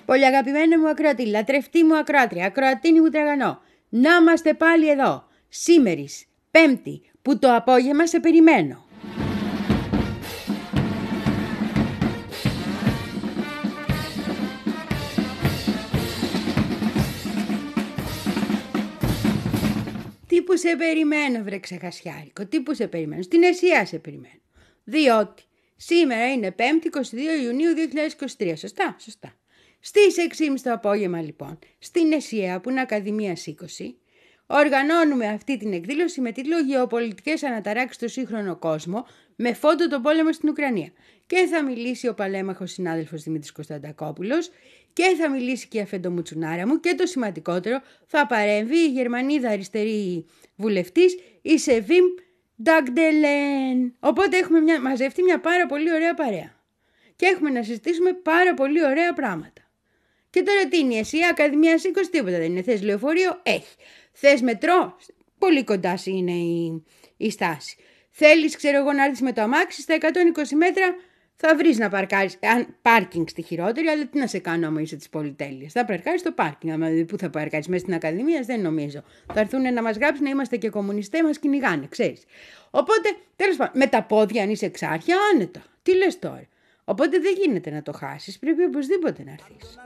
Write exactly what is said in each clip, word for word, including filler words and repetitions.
Πολύ αγαπημένη μου ακροατή, λατρευτή μου ακροάτρια, ακροατίνη μου τραγανό. Να είμαστε πάλι εδώ, σήμερις, Πέμπτη, που το απόγευμα σε περιμένω. Τι που σε περιμένω, βρε ξεχασιάρικο, τι που σε περιμένω, στην Εσία σε περιμένω. Διότι σήμερα είναι Πέμπτη, εικοστή δεύτερη Ιουνίου δύο χιλιάδες είκοσι τρία, σωστά, σωστά. Στις έξι και μισή το απόγευμα λοιπόν, στην Εσία που είναι Ακαδημία είκοσι, οργανώνουμε αυτή την εκδήλωση με τίτλο «Γεωπολιτικές αναταράξεις στο σύγχρονο κόσμο» με φόντο τον πόλεμο στην Ουκρανία. Και θα μιλήσει ο παλέμαχος συνάδελφος Δημήτρης Κωνσταντακόπουλος και θα μιλήσει και η αφεντομουτσουνάρα μου και το σημαντικότερο θα παρέμβει η Γερμανίδα αριστερή βουλευτής η Σεβίμ Νταγντελέν. Οπότε έχουμε μια, μαζευτεί μια πάρα πολύ ωραία παρέα και έχουμε να συζητήσουμε πάρα πολύ ωραία πράγματα. Και τώρα τι είναι η Εσία, Ακαδημία είκοσι, τίποτα δεν είναι. Θες λεωφορείο, έχει. Θες μετρό, πολύ κοντά σου είναι η, η στάση. Θέλεις, ξέρω εγώ, να έρθεις με το αμάξι, στα εκατόν είκοσι μέτρα θα βρεις να παρκάρεις. Αν πάρκινγκ στη χειρότερη, αλλά τι να σε κάνω άμα είσαι της πολυτέλειας. Θα παρκάρεις στο πάρκινγκ. Άμα δηλαδή, πού θα παρκάρεις, μέσα στην Ακαδημία, δεν νομίζω. Θα έρθουν να μας γράψουν να είμαστε και κομμουνιστές, μας κυνηγάνε, ξέρεις. Οπότε, τέλος πάντων, με τα πόδια, αν είσαι εξάρχεια, άνετα. Τι λες τώρα. Οπότε δεν γίνεται να το χάσεις, πρέπει οπωσδήποτε να έρθεις.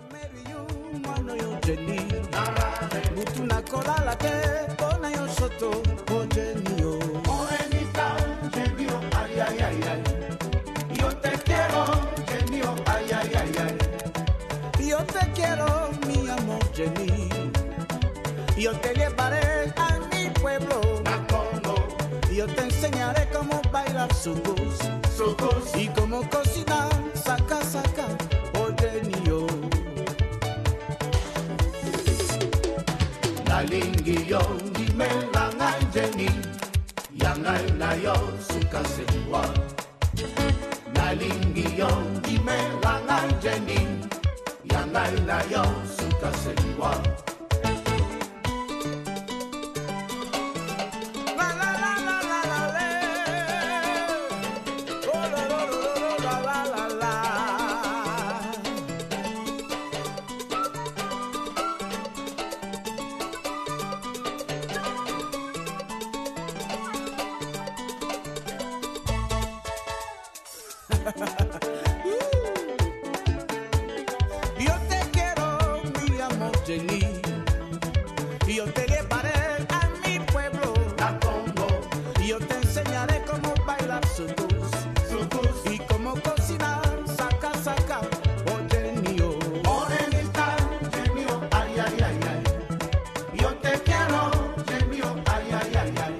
Yo te llevaré a mi pueblo, yo te enseñaré cómo bailar sucus, sucus, y cómo cocinar saca saca ordenio. La lingio dime la ngai jeni, yang ngai na yo suka sewa. La lingio dime la ngai jeni, yang ngai na yo suka sewa. Yo te quiero, mi amor, Jenny. Yo te llevaré a mi pueblo, a Congo. Yo te enseñaré cómo bailar sucus, sucus, y cómo cocinar saca, saca, oh Jenny, oh. Morenita, Jenny, oh, ay, ay, ay, ay. Yo te quiero, Jenny, oh, ay, ay, ay, ay.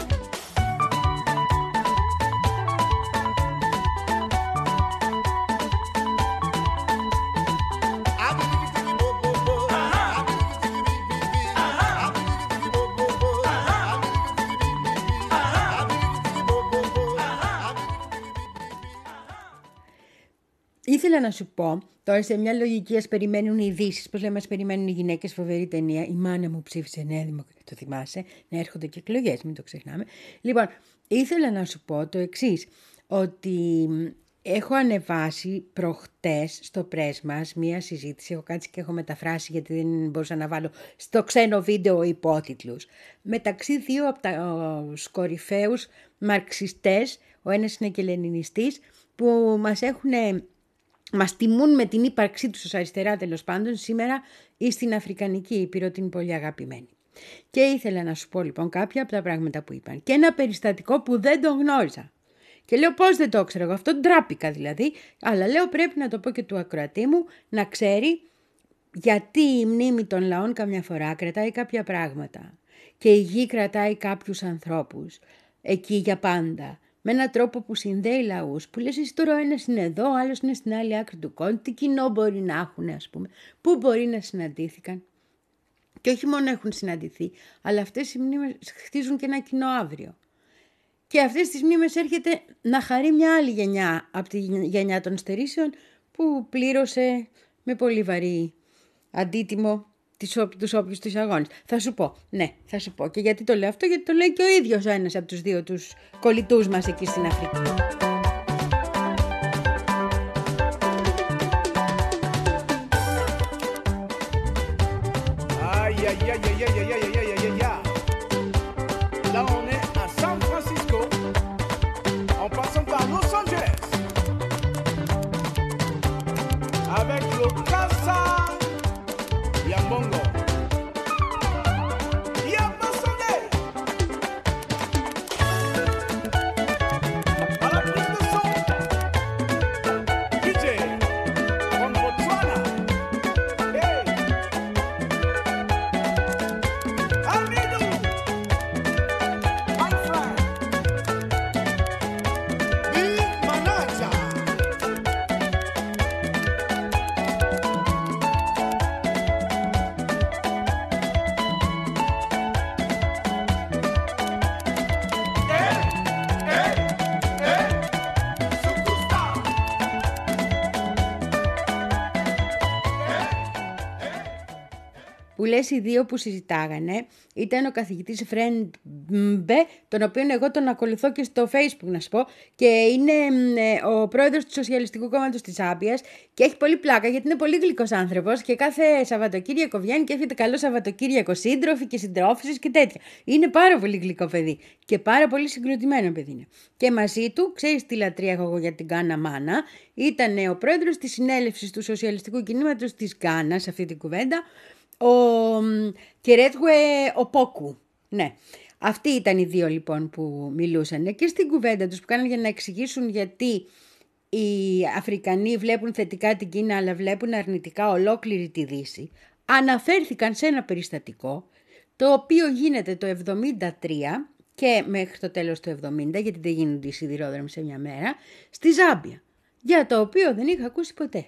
Ήθελα να σου πω, τώρα σε μια λογική ας περιμένουν οι ειδήσεις, πώς λέμε ας περιμένουν οι γυναίκες, φοβερή ταινία, η μάνα μου ψήφισε Νέα Δημοκρατία, το θυμάσαι, να έρχονται και εκλογές, μην το ξεχνάμε. Λοιπόν, ήθελα να σου πω το εξής, ότι έχω ανεβάσει προχτές στο Press μας μία συζήτηση, έχω κάτσει και έχω μεταφράσει γιατί δεν μπορούσα να βάλω στο ξένο βίντεο υπότιτλους, μεταξύ δύο από τους κορυφαίους μαρξιστές, ο ένας είναι και λενινιστής, που μας έχουν... Μας τιμούν με την ύπαρξή τους ως αριστερά τέλος πάντων σήμερα ή στην Αφρικανική Ήπειρο την πολύ αγαπημένη. Και ήθελα να σου πω λοιπόν κάποια από τα πράγματα που είπαν. Και ένα περιστατικό που δεν τον γνώριζα. Και λέω πώς δεν το ξέρω εγώ, αυτό ντράπηκα δηλαδή, αλλά λέω πρέπει να το πω και του ακροατή μου να ξέρει γιατί η μνήμη των λαών καμιά φορά κρατάει κάποια πράγματα. Και η γη κρατάει κάποιους ανθρώπους εκεί για πάντα. Με έναν τρόπο που συνδέει λαούς, που λες εσύ τώρα ο ένας είναι εδώ, ο άλλος είναι στην άλλη άκρη του κόσμου, τι κοινό μπορεί να έχουν ας πούμε, πού μπορεί να συναντήθηκαν. Και όχι μόνο έχουν συναντηθεί, αλλά αυτές οι μνήμες χτίζουν και ένα κοινό αύριο. Και αυτές τις μνήμες έρχεται να χαρεί μια άλλη γενιά από τη γενιά των στερήσεων που πλήρωσε με πολύ βαρύ αντίτιμο τους όποιους τους αγώνες. Θα σου πω, ναι, θα σου πω. Και γιατί το λέω αυτό, γιατί το λέει και ο ίδιος ο ένας από τους δύο τους κολλητούς μας εκεί στην Αφρική. που λες οι δύο που συζητάγανε ήταν ο καθηγητής Φρεντ Μπε, τον οποίο εγώ τον ακολουθώ και στο Facebook να σου πω, και είναι ε, ο πρόεδρος του Σοσιαλιστικού Κόμματος της Ζάμπιας και έχει πολύ πλάκα γιατί είναι πολύ γλυκός άνθρωπος και κάθε Σαββατοκύριακο βγαίνει και εύχεται καλό Σαββατοκύριακο σύντροφοι και συντρόφισσες και τέτοια. Είναι πάρα πολύ γλυκό παιδί και πάρα πολύ συγκροτημένο παιδί είναι. Και μαζί του, ξέρεις τι λατρεία έχω εγώ για την Γκάνα Μάνα, ήταν ο πρόεδρος της συνέλευσης του Σοσιαλιστικού Κινήματος της Γκάνα, σε αυτή την κουβέντα, ο Κερέτγουε Οπόκου. Ναι. Αυτοί ήταν οι δύο λοιπόν που μιλούσαν και στην κουβέντα τους που κάνανε για να εξηγήσουν γιατί οι Αφρικανοί βλέπουν θετικά την Κίνα αλλά βλέπουν αρνητικά ολόκληρη τη Δύση. Αναφέρθηκαν σε ένα περιστατικό το οποίο γίνεται το εβδομήντα τρία και μέχρι το τέλος του εβδομήντα, γιατί δεν γίνονται οι σιδηρόδρομοι σε μια μέρα, στη Ζάμπια, για το οποίο δεν είχα ακούσει ποτέ.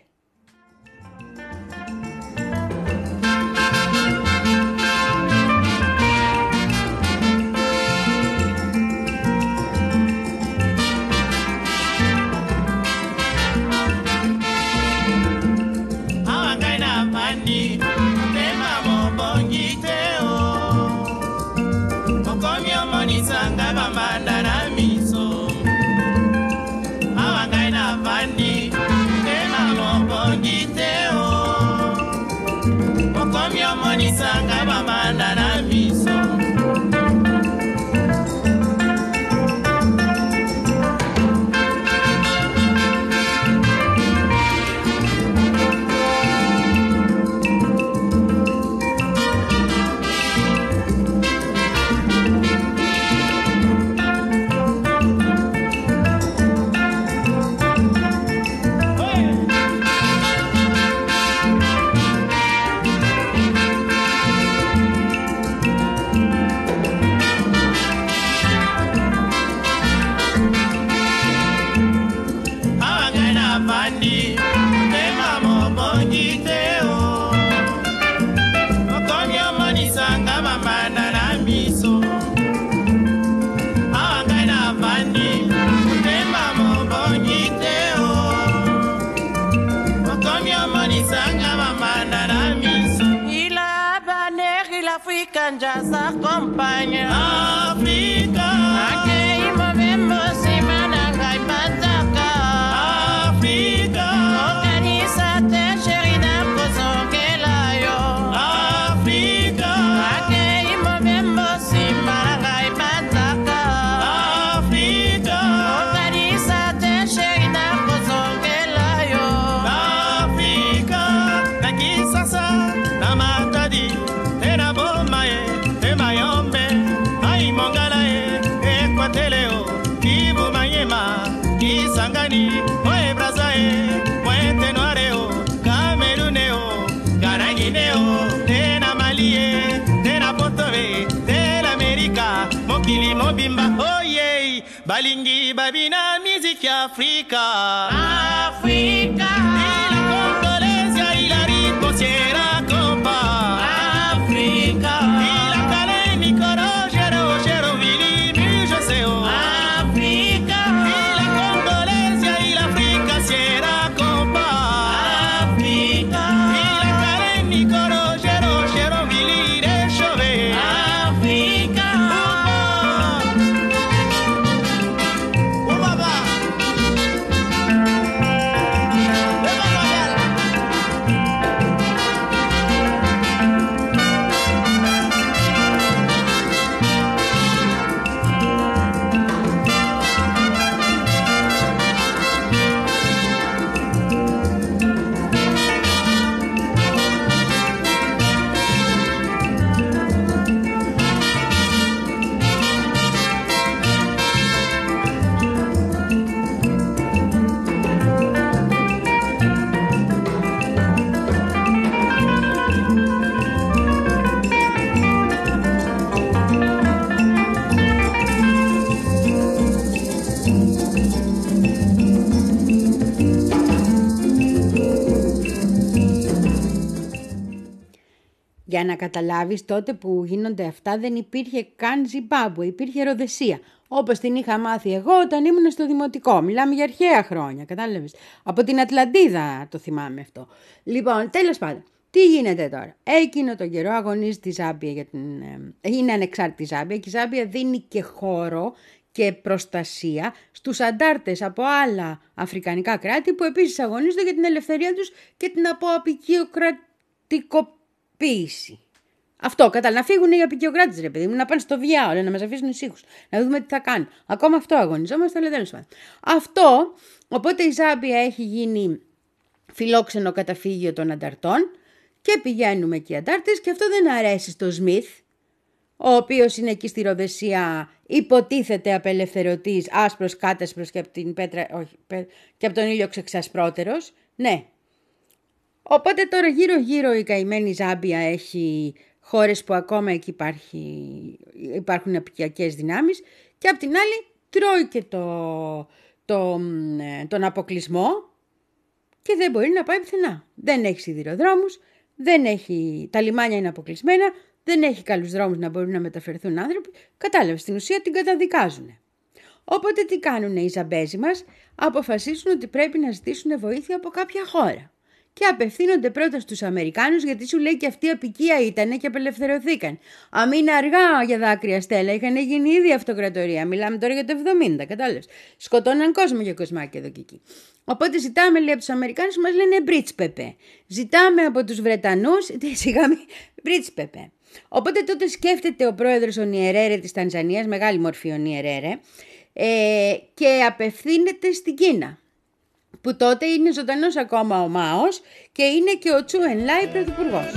Balingi babina musique Africa Africa y la condolencia y la riposiera compa Africa y la caleni coro jero jero vili mi joseo Africa y la condolencia y la Africa siera compa Africa y la caleni coro jero jero vili de chove Africa Για να καταλάβεις, τότε που γίνονται αυτά δεν υπήρχε καν Ζιμπάμπουε, υπήρχε Ροδεσία. Όπως την είχα μάθει εγώ όταν ήμουν στο δημοτικό. Μιλάμε για αρχαία χρόνια, κατάλαβες. Από την Ατλαντίδα το θυμάμαι αυτό. Λοιπόν, τέλος πάντων. Τι γίνεται τώρα? Εκείνο τον καιρό αγωνίζεται η Ζάμπια για την... είναι ανεξάρτητη η Ζάμπια και η Ζάμπια δίνει και χώρο και προστασία στους αντάρτες από άλλα αφρικανικά κράτη που επίσης αγωνίζονται για την ελευθερία τους και την αποαπικιοκρατικοποίηση. Αυτό, κατά να φύγουν οι απικιοκράτες, ρε παιδί μου, να πάνε στο διάολο, να μας αφήσουν ησύχους, να δούμε τι θα κάνουν. Ακόμα αυτό αγωνιζόμαστε, αλλά τέλος πάντων. Αυτό, οπότε η Ζάμπια έχει γίνει φιλόξενο καταφύγιο των ανταρτών και πηγαίνουμε εκεί οι αντάρτες και αυτό δεν αρέσει στο Σμιθ, ο οποίος είναι εκεί στη Ροδεσία, υποτίθεται απελευθερωτής, άσπρος κάτασπρος και από την πέτρα, όχι, και από τον ήλιο ξεξασπρότερος. Ναι. Οπότε τώρα γύρω γύρω η καημένη Ζάμπια έχει χώρες που ακόμα εκεί υπάρχει, υπάρχουν απικιακές δυνάμεις και απ' την άλλη τρώει και το, το, τον αποκλεισμό και δεν μπορεί να πάει πουθενά. Δεν έχει σιδηροδρόμους, δεν έχει, τα λιμάνια είναι αποκλεισμένα, δεν έχει καλούς δρόμους να μπορούν να μεταφερθούν άνθρωποι. Κατάλαβε, στην ουσία την καταδικάζουν. Οπότε τι κάνουν οι Ζαμπέζοι μας? Αποφασίσουν ότι πρέπει να ζητήσουν βοήθεια από κάποια χώρα. Και απευθύνονται πρώτα στους Αμερικάνους, γιατί σου λέει και αυτή η απικία ήταν και απελευθερωθήκαν. Αμήν αργά για δάκρυα, Στέλλα, είχαν γίνει ήδη αυτοκρατορία. Μιλάμε τώρα για το εβδομήντα, κατάλαβες. Σκοτώναν κόσμο για κοσμάκι εδώ και εκεί. Οπότε ζητάμε, λέει, από τους Αμερικάνους, μας λένε μπρίτσπεπε. Ζητάμε από τους Βρετανούς, σιγά μπρίτσπεπε. Οπότε τότε σκέφτεται ο πρόεδρος ο Νιερέρε της Τανζανίας, μεγάλη μορφή ο Νιερέρε, ε, και απευθύνεται στην Κίνα, που τότε είναι ζωντανός ακόμα ο Μάος και είναι και ο Τσου Ενλάι πρωθυπουργός.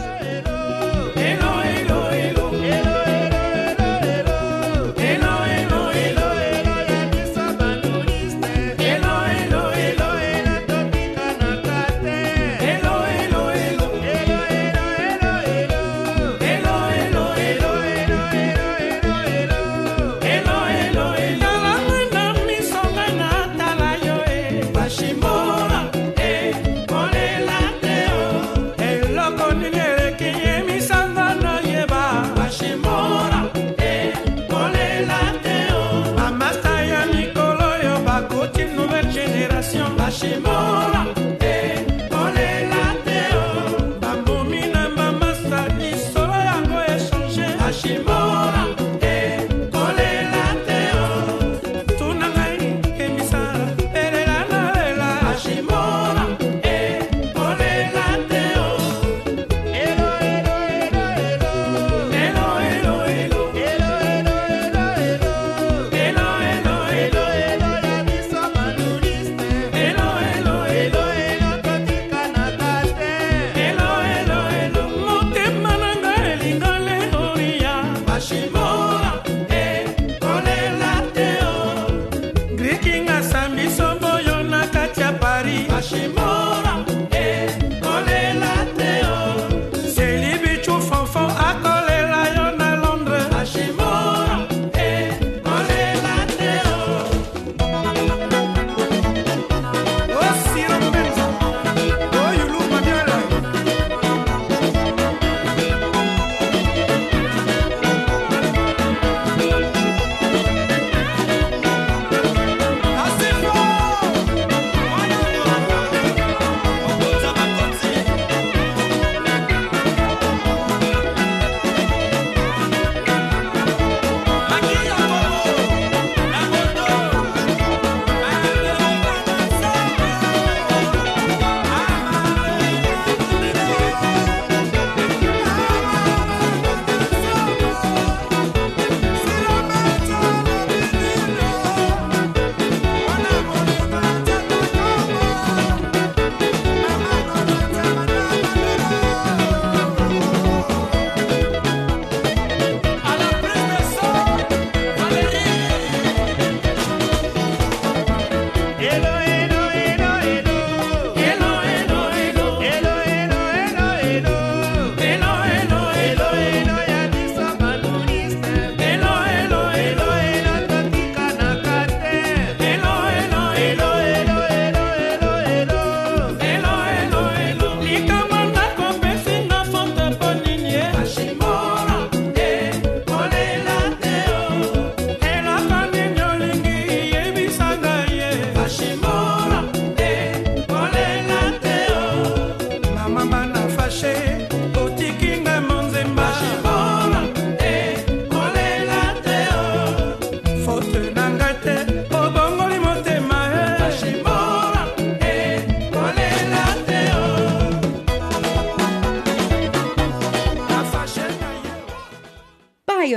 Hello, hello, hello.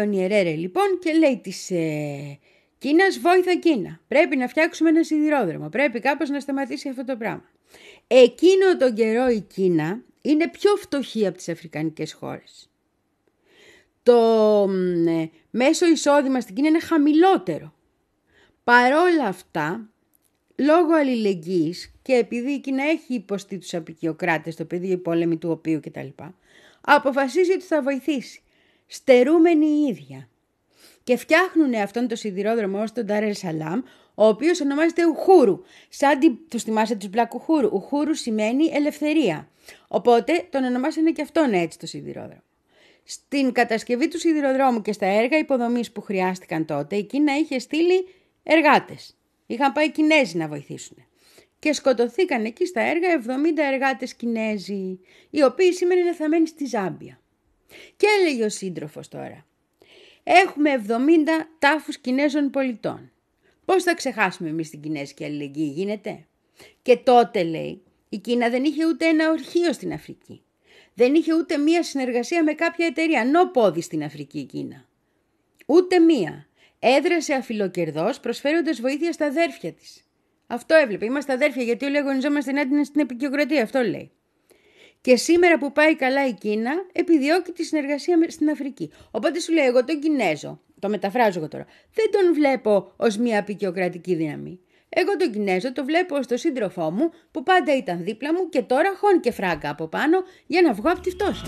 ο Νιερέρε λοιπόν και λέει της ε, Κίνας, βόηθα Κίνα. Πρέπει να φτιάξουμε ένα σιδηρόδρομο. Πρέπει κάπως να σταματήσει αυτό το πράγμα. Εκείνο τον καιρό η Κίνα είναι πιο φτωχή από τις αφρικανικές χώρες. Το ε, μέσο εισόδημα στην Κίνα είναι χαμηλότερο. Παρόλα αυτά, λόγω αλληλεγγύης και επειδή η Κίνα έχει υποστεί τους απικιοκράτες, το πεδίο πόλεμη του οποίου κτλ., αποφασίζει ότι θα βοηθήσει. Στερούμενη η ίδια. Και φτιάχνουν αυτόν τον σιδηρόδρομο ως τον Ντάρ ελ Σαλάμ, ο οποίος ονομάζεται Ουχούρου. Σαν την... τους θυμάσαι τους Μπλακ Ουχούρου. Ουχούρου σημαίνει ελευθερία. Οπότε τον ονομάσανε και αυτόν έτσι το σιδηρόδρομο. Στην κατασκευή του σιδηροδρόμου και στα έργα υποδομής που χρειάστηκαν τότε, η Κίνα είχε στείλει εργάτες. Είχαν πάει Κινέζοι να βοηθήσουν. Και σκοτωθήκαν εκεί στα έργα εβδομήντα εργάτες Κινέζοι, οι οποίοι σήμερα είναι θαμμένοι στη Ζάμπια. Και έλεγε ο σύντροφος τώρα, έχουμε εβδομήντα τάφους Κινέζων πολιτών. Πώς θα ξεχάσουμε εμείς την Κινέζικη αλληλεγγύη, γίνεται? Και τότε, λέει, η Κίνα δεν είχε ούτε ένα ορχείο στην Αφρική. Δεν είχε ούτε μία συνεργασία με κάποια εταιρεία, νο πόδι στην Αφρική η Κίνα. Ούτε μία. Έδρασε αφιλοκερδώς προσφέροντας βοήθεια στα αδέρφια της. Αυτό έβλεπε. Είμαστε αδέρφια γιατί όλοι αγωνιζόμαστε ενάντια στην επικιοκρατία. Αυτό λέει. Και σήμερα που πάει καλά η Κίνα, επιδιώκει τη συνεργασία στην Αφρική. Οπότε σου λέει, εγώ τον Κινέζο, το μεταφράζω εγώ τώρα, δεν τον βλέπω ως μια απικιοκρατική δύναμη. Εγώ τον Κινέζο το βλέπω ως τον σύντροφό μου που πάντα ήταν δίπλα μου και τώρα χώνει και φράγκα από πάνω για να βγω από τη φτώχεια.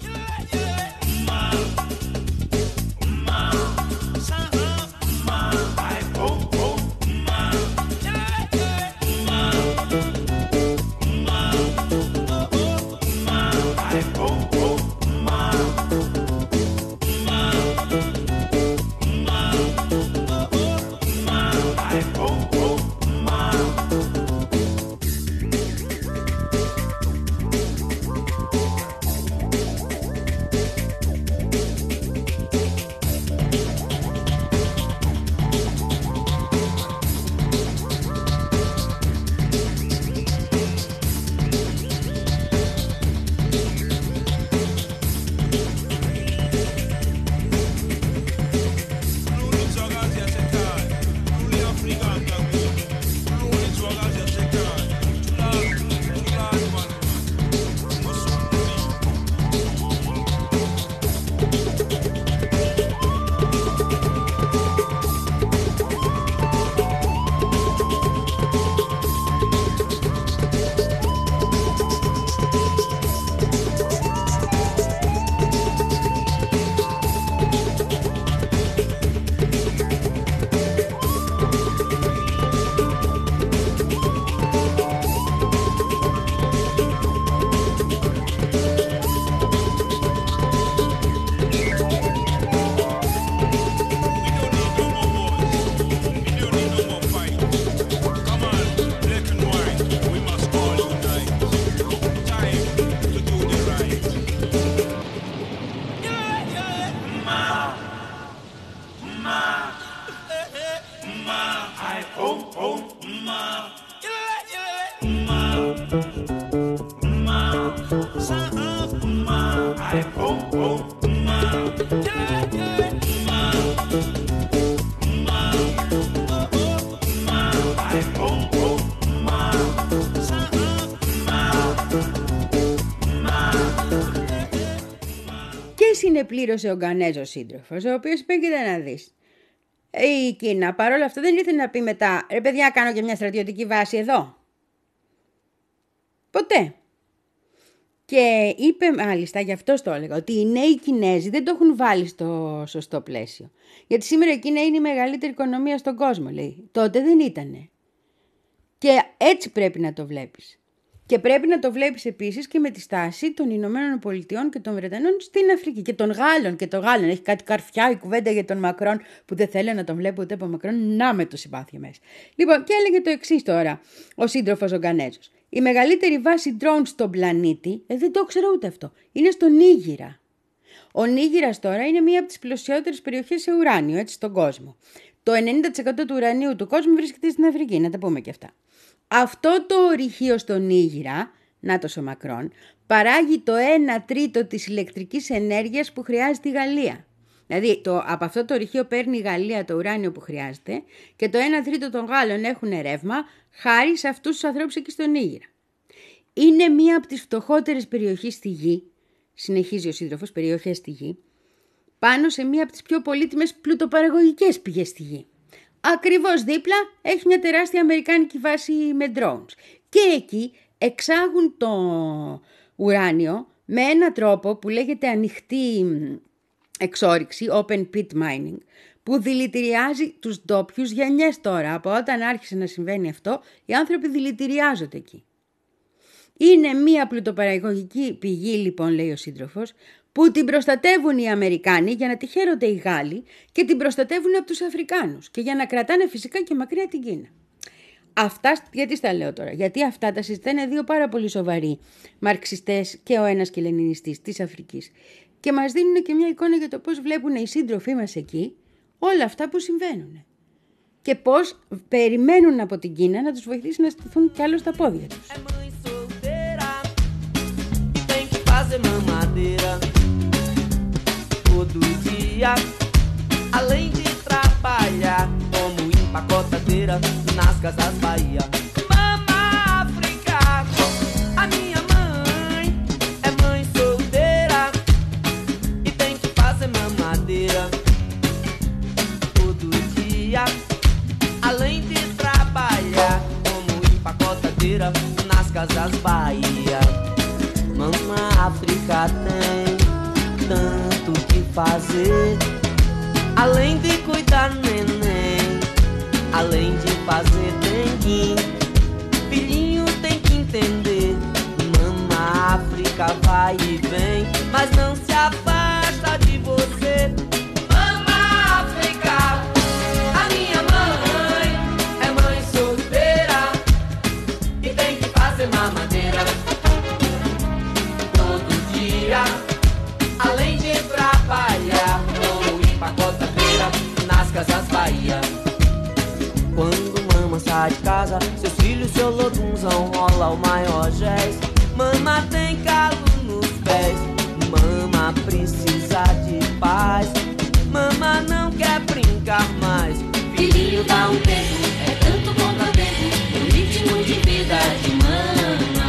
Συνεπλήρωσε ο Γκανέζος σύντροφος, ο οποίος είπε, κοίτα να δεις. Η Κίνα παρόλα αυτά δεν ήθελε να πει μετά, ρε παιδιά, κάνω και μια στρατιωτική βάση εδώ. Ποτέ. Και είπε μάλιστα, γι' αυτό το έλεγα, ότι οι νέοι Κινέζοι δεν το έχουν βάλει στο σωστό πλαίσιο. Γιατί σήμερα η Κίνα είναι η μεγαλύτερη οικονομία στον κόσμο, λέει. Τότε δεν ήτανε. Και έτσι πρέπει να το βλέπεις. Και πρέπει να το βλέπεις επίσης και με τη στάση των Ηνωμένων Πολιτειών και των Βρετανών στην Αφρική. Και των Γάλλων και των Γάλλων. Έχει κάτι καρφιά η κουβέντα για τον Μακρόν που δεν θέλω να τον βλέπω ούτε από Μακρόν. Να με το συμπάθεια μέσα. Λοιπόν, και έλεγε το εξής τώρα ο σύντροφος ο Γκανέζος. Η μεγαλύτερη βάση drone στον πλανήτη, ε, δεν το ξέρω ούτε αυτό, είναι στο Νίγηρα. Ο Νίγηρας τώρα είναι μία από τις πλουσιότερες περιοχές σε ουράνιο, έτσι, στον κόσμο. Το ενενήντα τοις εκατό του ουρανίου του κόσμου βρίσκεται στην Αφρική, να τα πούμε και αυτά. Αυτό το ορυχείο στο Νίγηρα, νάτος ο Μακρόν, παράγει το ένα τρίτο της ηλεκτρικής ενέργειας που χρειάζεται η Γαλλία. Δηλαδή το, από αυτό το ορυχείο παίρνει η Γαλλία το ουράνιο που χρειάζεται και το ένα τρίτο των Γάλλων έχουν ρεύμα χάρη σε αυτούς τους ανθρώπους εκεί στον Νίγηρα. Είναι μία από τις φτωχότερες περιοχές στη γη, συνεχίζει ο σύντροφος, περιοχές στη γη, πάνω σε μία από τις πιο πολύτιμες πλουτοπαραγωγικές πηγές στη γη. Ακριβώς δίπλα έχει μια τεράστια αμερικάνικη βάση με drones. Και εκεί εξάγουν το ουράνιο με ένα τρόπο που λέγεται ανοιχτή εξόρυξη, open pit mining, που δηλητηριάζει τους ντόπιους γενιές τώρα. Από όταν άρχισε να συμβαίνει αυτό, οι άνθρωποι δηλητηριάζονται εκεί. Είναι μία πλουτοπαραγωγική πηγή, λοιπόν, λέει ο σύντροφος, που την προστατεύουν οι Αμερικάνοι για να τη χαίρονται οι Γάλλοι και την προστατεύουν από τους Αφρικάνους και για να κρατάνε φυσικά και μακριά την Κίνα. Αυτά, γιατί στα λέω τώρα, γιατί αυτά τα συζητάνε δύο πάρα πολύ σοβαροί μαρξιστές και ο ένας και λενινιστής της Αφρικής και μας δίνουν και μια εικόνα για το πώς βλέπουν οι σύντροφοί μας εκεί όλα αυτά που συμβαίνουν και πώς περιμένουν από την Κίνα να τους βοηθήσει να στηθούν κι άλλο στα πόδια τους. Todo dia, além de trabalhar como empacotadeira nas casas Bahia. Mama África, a minha mãe é mãe solteira e tem que fazer mamadeira. Todo dia, além de trabalhar como empacotadeira nas casas Bahia. Mama África tem tanto que fazer, além de cuidar neném, além de fazer dengue, filhinho tem que entender, mama África vai e vem, mas não se afasta de você. Mama África, a minha mãe é mãe solteira e tem que fazer mamadeira todo dia. Além de trabalhar como empacotadeira nas casas Bahia. Quando mama sai de casa, seus filhos se olodunzam, rola o maior jazz. Mama tem calo nos pés, mama precisa de paz. Mama não quer brincar mais. Filhinho dá um tempo, é tanto contratempo, o ritmo de vida de mama.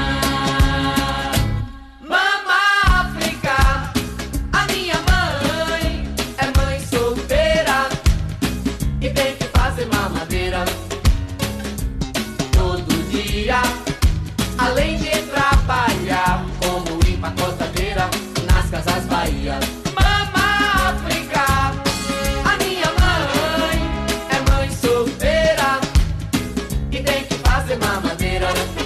Todo dia, além de trabalhar como empacotadeira nas casas Bahia. Mama África, a minha mãe é mãe solteira e tem que fazer mamadeira.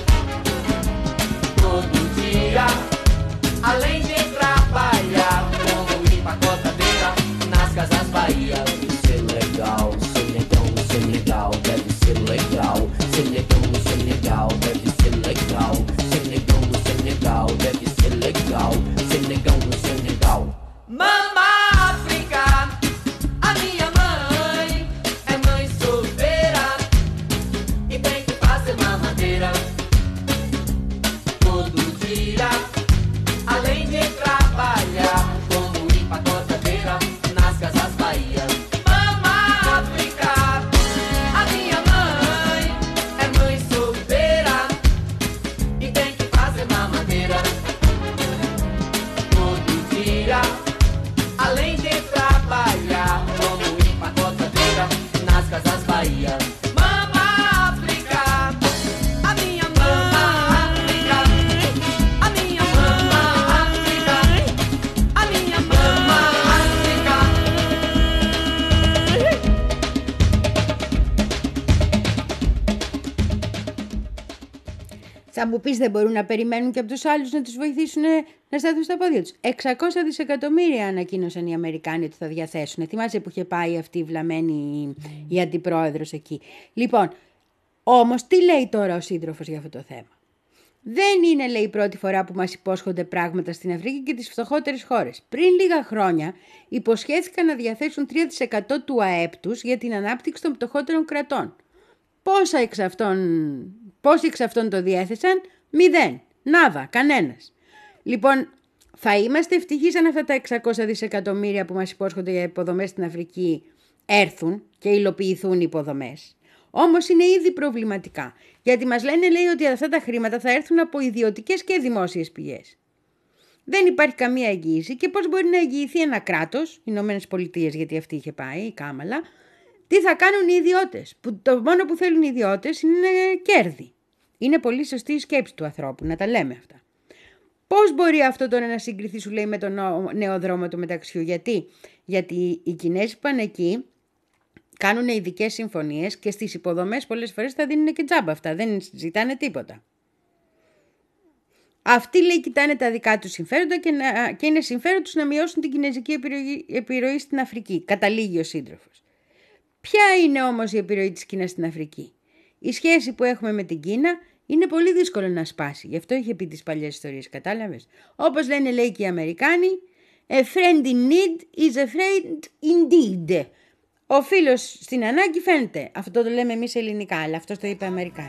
Todo dia, além de trabalhar como empacotadeira nas casas Bahia. Ser legal, ser legal, ser legal, deve ser legal. Ser negão no Senegal deve ser legal. Ser negão no Senegal deve ser legal. Ser negão no Senegal. Mama África, a minha mãe é mãe solteira e tem que fazer mamadeira todo dia, além de trabalhar como empacotadeira nas casas Bahia. Além de trabalhar como empacotadeira nas casas Bahia. Mama África, a minha mama África, a minha mama África, a minha mama África. Θα μου πεις, δεν μπορούν να περιμένουν και από τους άλλους να τους βοηθήσουν να σταθούν στα πόδια τους. εξακόσια δισεκατομμύρια ανακοίνωσαν οι Αμερικάνοι ότι θα διαθέσουν. Θυμάσαι που είχε πάει αυτή η βλαμμένη η αντιπρόεδρος εκεί. Λοιπόν, όμως τι λέει τώρα ο σύντροφος για αυτό το θέμα? Δεν είναι, λέει, η πρώτη φορά που μας υπόσχονται πράγματα στην Αφρική και τις φτωχότερες χώρες. Πριν λίγα χρόνια υποσχέθηκαν να διαθέσουν τρία τοις εκατό του ΑΕΠ τους για την ανάπτυξη των φτωχότερων κρατών. Πόσα εξ αυτών, πόσοι εξ αυτών το διέθεσαν? Μηδέν. Νάδα. Κανένας. Λοιπόν, Θα είμαστε ευτυχείς αν αυτά τα εξακόσια δισεκατομμύρια που μας υπόσχονται για υποδομές στην Αφρική έρθουν και υλοποιηθούν οι υποδομές. Όμως είναι ήδη προβληματικά, γιατί μας λένε λέει ότι αυτά τα χρήματα θα έρθουν από ιδιωτικές και δημόσιες πηγές. Δεν υπάρχει καμία εγγύηση και πώς μπορεί να εγγυηθεί ένα κράτος, οι Ηνωμένες Πολιτείες, γιατί αυτή είχε πάει, η Κάμαλα, τι θα κάνουν οι ιδιώτες, που το μόνο που θέλουν οι ιδιώτες είναι κέρδη. Είναι πολύ σωστή η σκέψη του ανθρώπου, να τα λέμε αυτά. Πώς μπορεί αυτό τώρα να συγκριθεί, σου λέει, με τον νέο δρόμο του μεταξιού, γιατί, γιατί οι Κινέζοι που πάνε εκεί κάνουν ειδικές συμφωνίες και στις υποδομές πολλές φορές θα δίνουν και τζάμπα αυτά, δεν ζητάνε τίποτα. Αυτοί, λέει, κοιτάνε τα δικά τους συμφέροντα και, να, και είναι συμφέρον τους να μειώσουν την κινέζικη επιρροή, επιρροή στην Αφρική, καταλήγει ο σύντροφος. Ποια είναι όμως η επιρροή της Κίνας στην Αφρική? Η σχέση που έχουμε με την Κίνα είναι πολύ δύσκολο να σπάσει, γι' αυτό είχε πει τις παλιές ιστορίες, κατάλαβες. Όπως λένε, λέει, και οι Αμερικάνοι, a friend in need is a friend indeed. Ο φίλος στην ανάγκη φαίνεται. Αυτό το λέμε εμείς ελληνικά, αλλά αυτό το είπε Αμερικάνοι.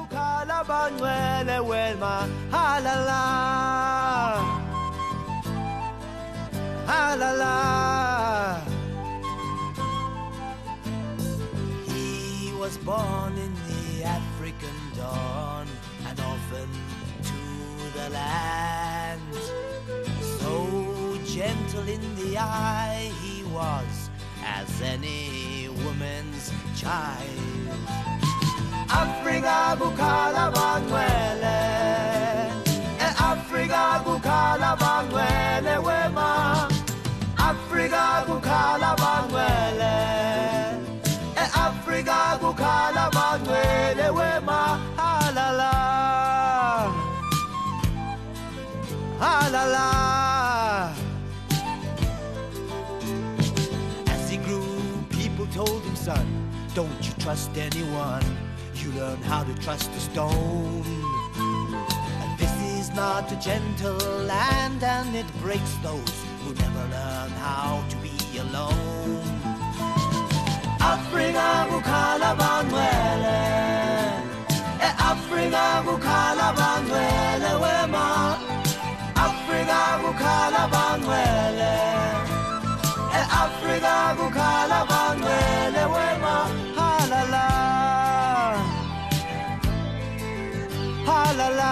He was born in the African dawn, an orphan to the land. So gentle in the eye he was, as any woman's child. Africa bukala bangwele, e Africa bukala bangwele wema. Africa bukala bangwele, e Africa bukala bangwele wema. Halala, halala. Told him, son, don't you trust anyone. You learn how to trust a stone. And this is not a gentle land, and it breaks those who never learn how to be alone. Africa bukala bangwele, e Africa bukala bangwele wema. Africa bukala bangwele, e Africa bukala bangwele wema. Halala, halala.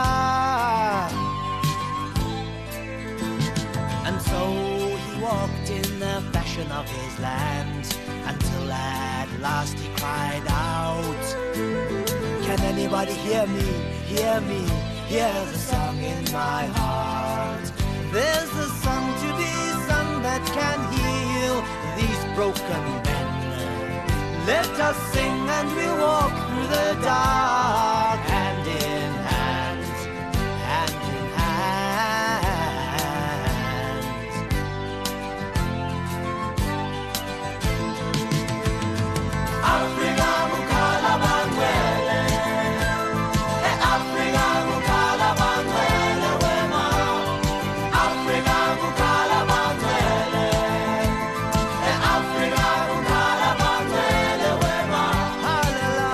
And so he walked in the fashion of his land, until at last he cried out, can anybody hear me, hear me, hear the song in my heart. There's a song to be sung that can heal these broken men. Let us sing and we'll walk through the dark, hand in hand, hand in hand. Africa bukala bangwele, e Africa bukala bangwele wema. Africa bukala bangwele, e Africa bukala bangwele wema. Halala,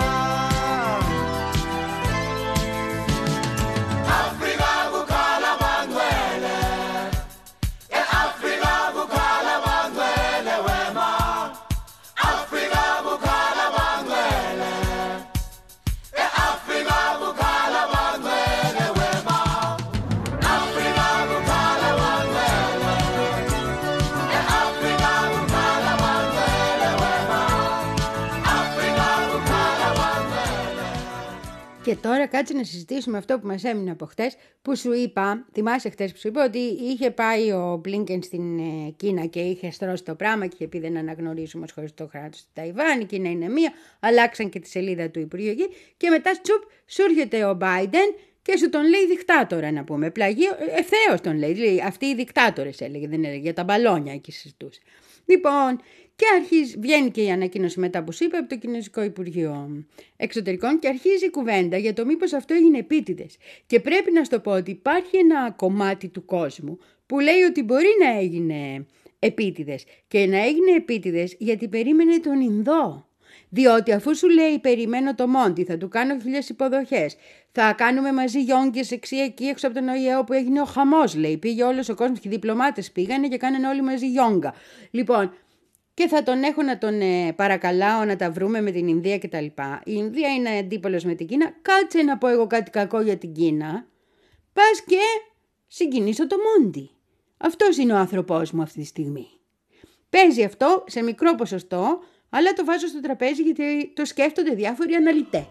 Africa bukala bangwele, e Africa bukala bangwele wema. Africa bukala bangwele, e Africa bukala bangwele wema. Africa bukala bangwele, e Africa bukala bangwele wema. Africa bukala bangwele. Και τώρα κάτσε να συζητήσουμε αυτό που μας έμεινε από χτες, που σου είπα, θυμάσαι χτες που σου είπα ότι είχε πάει ο Μπλίνκεν στην ε, Κίνα και είχε στρώσει το πράγμα και είχε πει δεν αναγνωρίζουμε ως χωριστό κράτος στη Ταϊβάν, η Κίνα είναι μία, αλλάξαν και τη σελίδα του Υπουργείου εκεί και μετά τσουπ σου έρχεται ο Μπάιντεν και σου τον λέει δικτάτορα, να πούμε, πλαγίο, ευθέως τον λέει, λέει, αυτοί οι δικτάτορες έλεγε, δεν έλεγε, για τα μπαλόνια εκεί συζητούσε. Λοιπόν, και αρχίζει, βγαίνει και η ανακοίνωση μετά που σου είπα από το Κινέζικο Υπουργείο Εξωτερικών και αρχίζει η κουβέντα για το μήπως αυτό έγινε επίτηδες. Και πρέπει να σου το πω ότι υπάρχει ένα κομμάτι του κόσμου που λέει ότι μπορεί να έγινε επίτηδες και να έγινε επίτηδες γιατί περίμενε τον Ινδό. Διότι αφού σου λέει περιμένω το Μόντι, θα του κάνω χίλιες υποδοχές, θα κάνουμε μαζί γιόγκες εξή εκεί έξω από τον ΟΗΕ όπου έγινε ο χαμός, λέει. Πήγε όλος ο κόσμος και οι διπλωμάτες πήγανε και κάνανε όλοι μαζί γιόγκα. Λοιπόν, και θα τον έχω να τον ε, παρακαλάω να τα βρούμε με την Ινδία κτλ. Η Ινδία είναι αντίπαλος με την Κίνα. Κάτσε να πω εγώ κάτι κακό για την Κίνα. Πας και συγκινήσω το Μόντι. Αυτός είναι ο άνθρωπός μου αυτή τη στιγμή. Παίζει αυτό σε μικρό ποσοστό, αλλά το βάζω στο τραπέζι γιατί το σκέφτονται διάφοροι αναλυτές.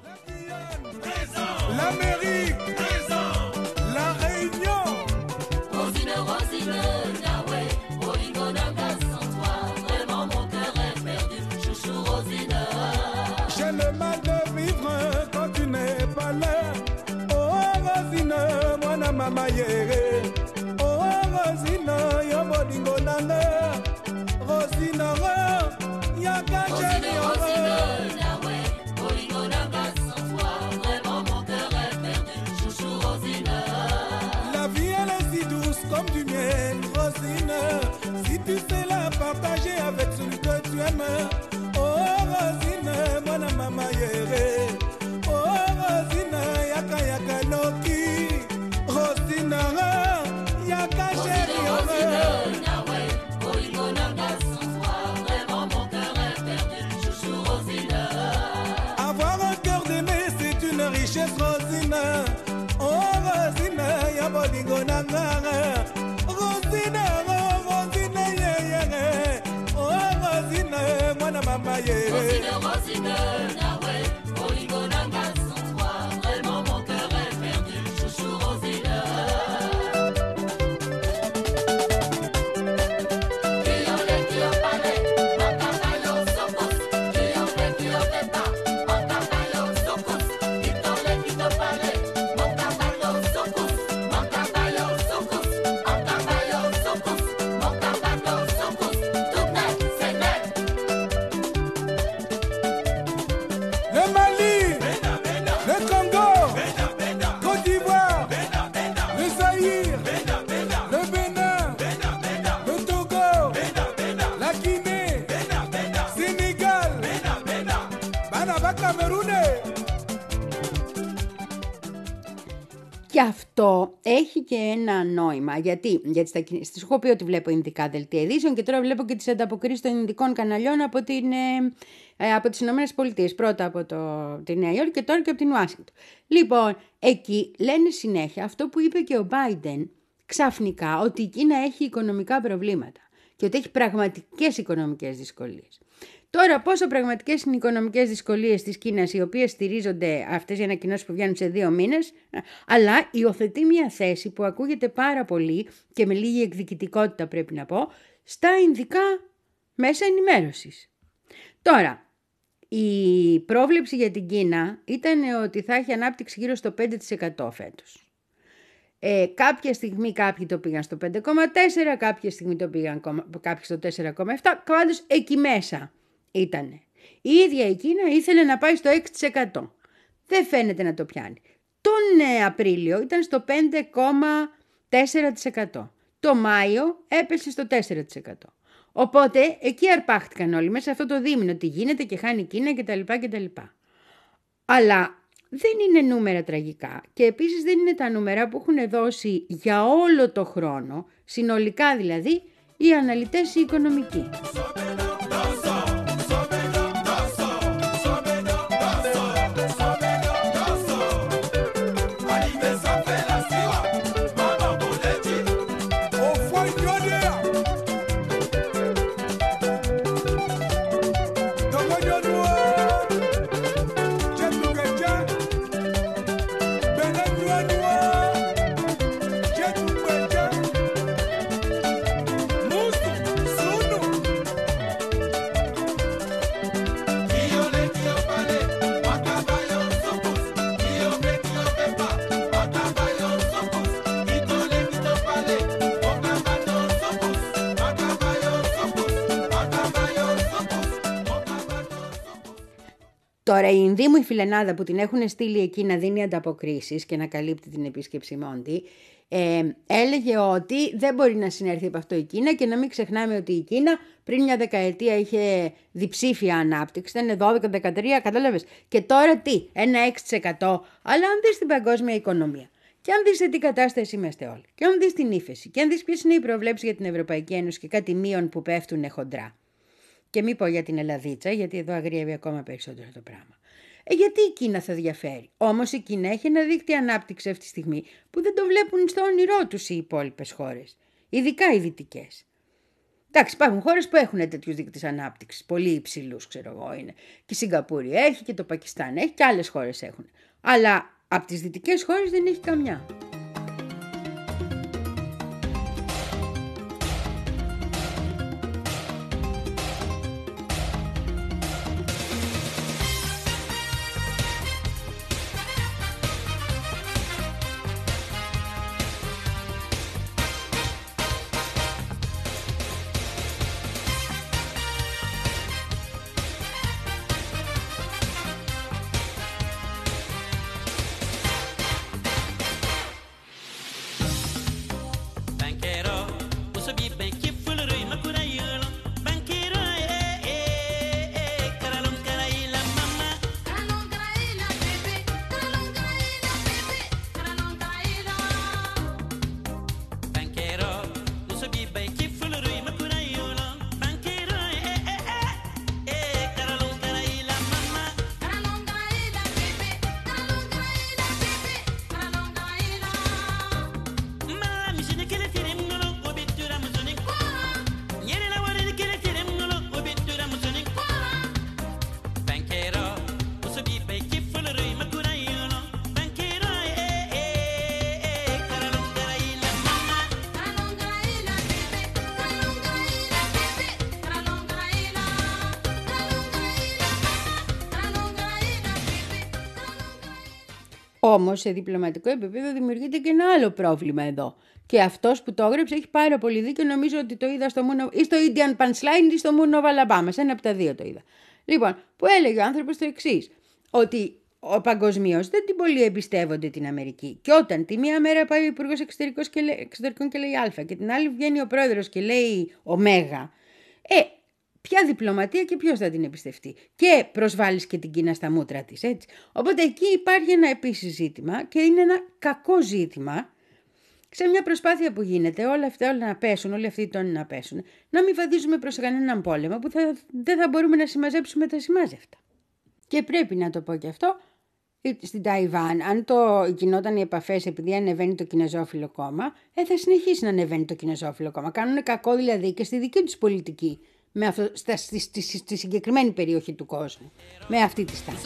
Mama yere, oh Rosina, yo bolingo nanga, Rosina, ya cacheri, Rosina, nawe, bolingo nanga, sans toi, vraiment mon cœur est perdu, chouchou Rosina. La vie elle est si douce comme du miel, Rosina, si tu sais la partager avec celui que tu aimes, oh Rosina, mon mama yere, oh Rosina, yaka yaka noki. Rosina, yaka chéri, Rosina, nawe, bolingo nanga, sans toi, vraiment mon cœur est perdu, chouchou Rosina. Avoir un cœur d'aimer, c'est une richesse, Rosina. Oh Rosina, ya bolingo nanga, Rosina, Rosina, yeah, yeah. Oh Rosina, mwana mama, yeah. Rosina, Rosina, nawe, bolingo nanga, sans toi, vraiment mon cœur est perdu, chouchou Rosina. Le Mali, le Congo, Côte d'Ivoire, le Zaïre, le Bénin, le Togo, la Guinée, Sénégal, Banaba Cameroun. Και αυτό έχει και ένα νόημα. Γιατί, γιατί στα, στις έχω πει ότι βλέπω ινδικά δελτία ειδήσεων και τώρα βλέπω και τις ανταποκρίσεις των ινδικών καναλιών από, την, ε, από τις Ηνωμένες Πολιτείες. Πρώτα από το, τη Νέα Υόρκη και τώρα και από την Ουάσιγκτον. Λοιπόν, εκεί λένε συνέχεια αυτό που είπε και ο Μπάιντεν ξαφνικά, ότι η Κίνα έχει οικονομικά προβλήματα και ότι έχει πραγματικές οικονομικές δυσκολίες. Τώρα, πόσο πραγματικές είναι οι οικονομικές δυσκολίες της Κίνας, οι οποίες στηρίζονται αυτές οι ανακοινώσεις που βγαίνουν σε δύο μήνες, αλλά υιοθετεί μια θέση που ακούγεται πάρα πολύ και με λίγη εκδικητικότητα πρέπει να πω, στα ινδικά μέσα ενημέρωσης. Τώρα, η πρόβλεψη για την Κίνα ήταν ότι θα έχει ανάπτυξη γύρω στο πέντε τοις εκατό φέτος. Ε, κάποια στιγμή κάποιοι το πήγαν στο πέντε κόμμα τέσσερα, κάποια στιγμή το πήγαν κάποιοι στο τέσσερα κόμμα επτά, πάντως εκεί μέσα ήτανε. Η ίδια η Κίνα ήθελε να πάει στο έξι τοις εκατό. Δεν φαίνεται να το πιάνει. Τον ε, Απρίλιο ήταν στο πέντε κόμμα τέσσερα τοις εκατό. Το Μάιο έπεσε στο τέσσερα τοις εκατό. Οπότε εκεί αρπάχτηκαν όλοι μέσα σε αυτό το δίμηνο. Τι γίνεται και χάνει η Κίνα κτλ. κτλ. Αλλά δεν είναι νούμερα τραγικά και επίσης δεν είναι τα νούμερα που έχουν δώσει για όλο το χρόνο, συνολικά δηλαδή, οι αναλυτές οι οικονομικοί. Τώρα η Ινδή μου η φιλενάδα που την έχουν στείλει εκεί να δίνει ανταποκρίσεις και να καλύπτει την επίσκεψη Μόντι, ε, έλεγε ότι δεν μπορεί να συνέρθει από αυτό η Κίνα και να μην ξεχνάμε ότι η Κίνα πριν μια δεκαετία είχε διψήφια ανάπτυξη, ήταν δώδεκα με δεκατρία, κατάλαβες. Και τώρα τι, ένα έξι τοις εκατό, αλλά αν δεις την παγκόσμια οικονομία. Και αν δεις σε τι κατάσταση είμαστε όλοι, και αν δεις την ύφεση, και αν δεις ποιες είναι οι προβλέψεις για την Ευρωπαϊκή Ένωση και κάτι μείον που πέφτουν χοντρά. Και μην πω για την Ελλαδίτσα, γιατί εδώ αγριεύει ακόμα περισσότερο το πράγμα. Ε, γιατί η Κίνα θα διαφέρει. Όμως η Κίνα έχει ένα δίκτυο ανάπτυξη αυτή τη στιγμή που δεν το βλέπουν στο όνειρό τους οι υπόλοιπες χώρες. Ειδικά οι δυτικές. Εντάξει, υπάρχουν χώρες που έχουν τέτοιους δείκτες ανάπτυξης, πολύ υψηλούς, ξέρω εγώ είναι. Και η Σιγκαπούρη έχει και το Πακιστάν έχει και άλλες χώρες έχουν. Αλλά από τις δυτικές χώρες δεν έχει καμιά. Όμως σε διπλωματικό επίπεδο δημιουργείται και ένα άλλο πρόβλημα εδώ. Και αυτός που το έγραψε έχει πάρα πολύ δίκιο. Νομίζω ότι το είδα στο Moon of... ή στο Indian Punchline ή στο Moon of Alabama. Σε ένα από τα δύο το είδα. Λοιπόν, που έλεγε ο άνθρωπος το εξής. Ότι ο παγκοσμίως δεν την πολύ εμπιστεύονται την Αμερική. Και όταν τη μία μέρα πάει ο Υπουργός Εξωτερικών και λέει Α και την άλλη βγαίνει ο πρόεδρος και λέει Ω, ε, ποια διπλωματία και ποιος θα την εμπιστευτεί. Και προσβάλλεις και την Κίνα στα μούτρα της, έτσι. Οπότε εκεί υπάρχει ένα επίσης ζήτημα και είναι ένα κακό ζήτημα σε μια προσπάθεια που γίνεται όλα αυτά όλα να πέσουν, όλοι αυτοί οι τόνοι να πέσουν, να μην βαδίζουμε προς κανέναν πόλεμο που θα, δεν θα μπορούμε να συμμαζέψουμε τα συμμάζευτα. Και πρέπει να το πω και αυτό, στην Ταϊβάν, αν το γινόταν οι επαφές επειδή ανεβαίνει το Κινεζόφιλο κόμμα, ε, θα συνεχίσει να ανεβαίνει το Κινεζόφιλο κόμμα. Κάνουν κακό δηλαδή και στη δική τους πολιτική. Με αυτό, στα, στη, στη, στη συγκεκριμένη περιοχή του κόσμου, με αυτή τη στάση.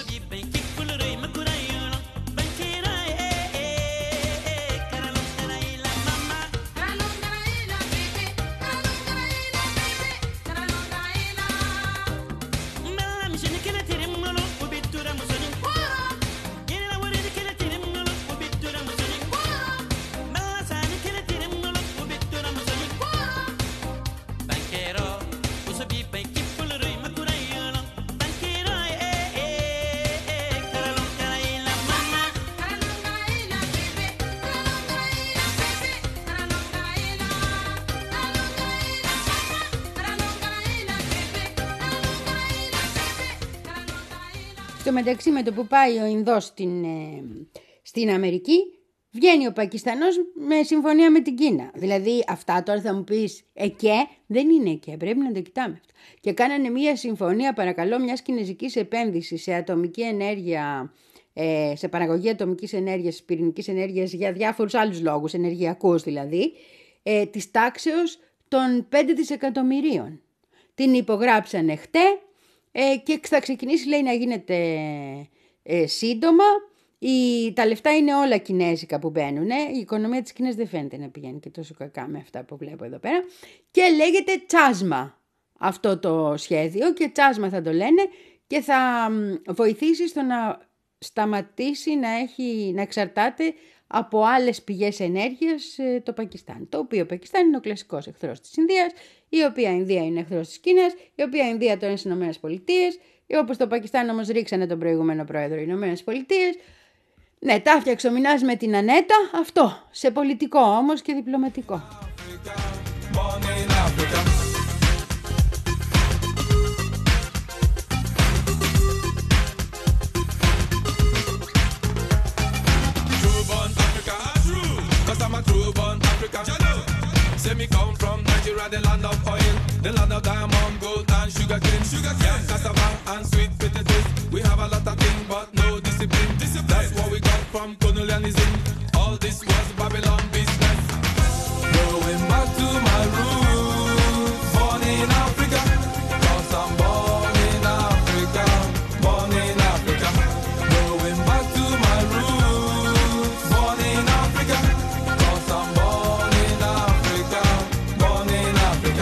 Στο μεταξύ με το που πάει ο Ινδός στην, ε, στην Αμερική, βγαίνει ο Πακιστανός με συμφωνία με την Κίνα. Δηλαδή αυτά τώρα θα μου πεις εκέ, δεν είναι εκέ, πρέπει να το κοιτάμε αυτό. Και κάνανε μια συμφωνία παρακαλώ μιας κινέζικης επένδυσης σε ατομική ενέργεια, ε, σε παραγωγή ατομικής ενέργειας, πυρηνικής ενέργειας για διάφορους άλλους λόγους, ενεργειακούς δηλαδή, ε, της τάξεως των πέντε δισεκατομμυρίων. Την υπογράψανε χτέ. Ε, και θα ξεκινήσει λέει να γίνεται ε, σύντομα. Η, τα λεφτά είναι όλα κινέζικα που μπαίνουν. Ε. Η οικονομία της Κίνας δεν φαίνεται να πηγαίνει και τόσο κακά με αυτά που βλέπω εδώ πέρα. Και λέγεται τσάσμα αυτό το σχέδιο και τσάσμα θα το λένε και θα βοηθήσει στο να σταματήσει να, έχει, να εξαρτάται από άλλες πηγές ενέργειας ε, το Πακιστάν. Το οποίο Πακιστάν είναι ο κλασικός εχθρός της Ινδίας, η οποία Ινδία είναι εχθρός της Κίνας, η οποία Ινδία τώρα είναι στις Ηνωμένες Πολιτείες Όπως το Πακιστάν όμως ρίξανε τον προηγούμενο πρόεδρο οι Ηνωμένες Πολιτείες. Ναι, τα φτιάξε ο Μινάζ με την Ανέτα, αυτό, σε πολιτικό όμως και διπλωματικό. Say me come from Nigeria, the land of oil, the land of diamond, gold and sugar cane, sugar cane, cassava and sweet potatoes. We have a lot of things, but no discipline. discipline. That's what we got from colonialism. All this was Babylon business. Going back to my roots, born in Africa, 'cause I'm born in Africa, born in Africa. Going back to my roots, born in Africa, 'cause I'm born in Africa, born in Africa.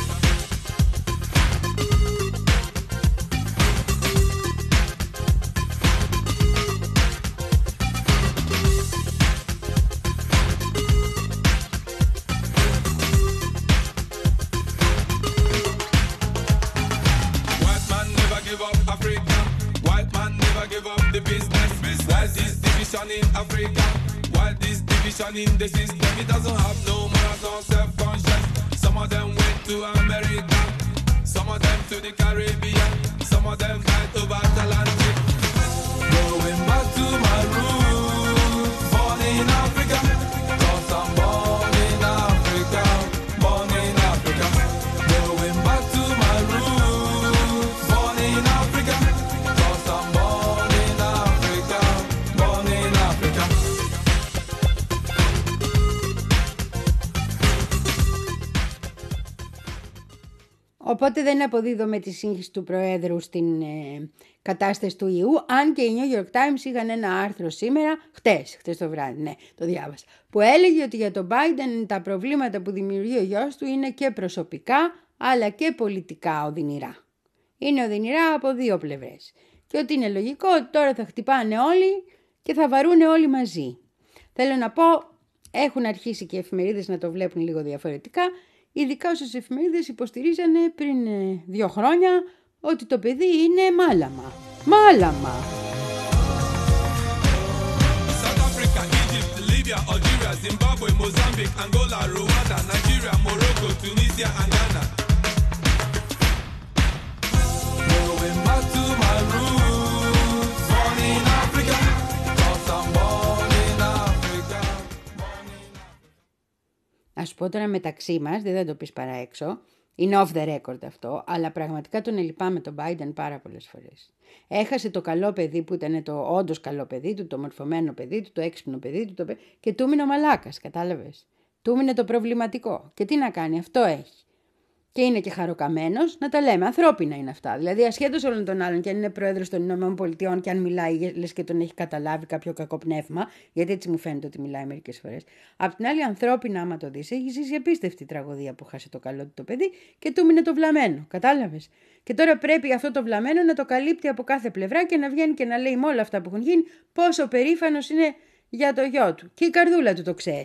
White man never give up Africa. White man never give up the business. Why this division in Africa? Why this division in the system? It doesn't have no morals or self-conscious. Some of them went to America, some of them to the Caribbean, some of them died over Atlantic. Going back to my roots, born in Africa, 'cause I'm born in Africa, born in Africa. Going back to my roots, born in Africa, 'cause I'm born in Africa, born in Africa. Οπότε δεν αποδίδομαι τη σύγχυση του Προέδρου στην ε, κατάσταση του ιού, αν και οι New York Times είχαν ένα άρθρο σήμερα, χτες, χτες το βράδυ, ναι, το διάβασα, που έλεγε ότι για τον Biden τα προβλήματα που δημιουργεί ο γιος του είναι και προσωπικά, αλλά και πολιτικά οδυνηρά. Είναι οδυνηρά από δύο πλευρές. Και ότι είναι λογικό ότι τώρα θα χτυπάνε όλοι και θα βαρούνε όλοι μαζί. Θέλω να πω, έχουν αρχίσει και οι εφημερίδες να το βλέπουν λίγο διαφορετικά, ειδικά όσες εφημερίδες υποστηρίζανε πριν ε, δύο χρόνια ότι το παιδί είναι μάλαμα. Μάλαμα! South Africa, Egypt, Libya, Algeria, Zimbabwe, Mozambique, Angola, Rwanda, Nigeria, Morocco, Tunisia and Ghana. Going back to my roots, born in Africa, 'cause I'm born in Africa. Να σου πω τώρα μεταξύ μας, δεν θα το πεις παρά έξω, είναι off the record αυτό, αλλά πραγματικά τον λυπάμαι τον Biden πάρα πολλές φορές. Έχασε το καλό παιδί που ήταν το όντως καλό παιδί του, το μορφωμένο παιδί του, το έξυπνο παιδί του, το παι... και του μείνε ο μαλάκας, κατάλαβες. Του μείνε το προβληματικό. Και τι να κάνει, αυτό έχει. Και είναι και χαροκαμένος, να τα λέμε, ανθρώπινα είναι αυτά. Δηλαδή, ασχέτως όλων των άλλων, και αν είναι πρόεδρος των Ηνωμένων Πολιτειών και αν μιλάει, λες και τον έχει καταλάβει κάποιο κακό πνεύμα, γιατί έτσι μου φαίνεται ότι μιλάει μερικές φορές. Απ' την άλλη, ανθρώπινα, άμα το δεις, έχει ζήσει απίστευτη τραγωδία που χάσε το καλό του το παιδί και του μείνε το βλαμμένο. Κατάλαβες. Και τώρα πρέπει αυτό το βλαμμένο να το καλύπτει από κάθε πλευρά και να βγαίνει και να λέει με όλα αυτά που έχουν γίνει πόσο περήφανος είναι για το γιο του. Και η καρδούλα του το ξέρει.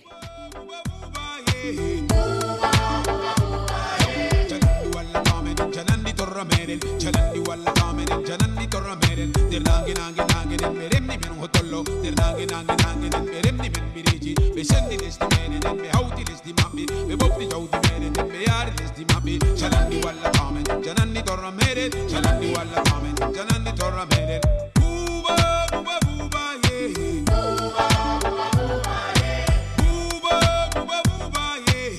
torrameren chalandi walla kamenen janandi torrameren dirnangi nangi nangi den meremni men hotollo dirnangi nangi nangi den meremni men biriji be sendi desti menen den be hauti desti mabbi be bopti jawdi menen den be yari desti mabbi chalandi walla kamen janandi torrameren chalandi walla kamen janandi torrameren buba buba buba yeah buba buba yeah buba buba buba yeah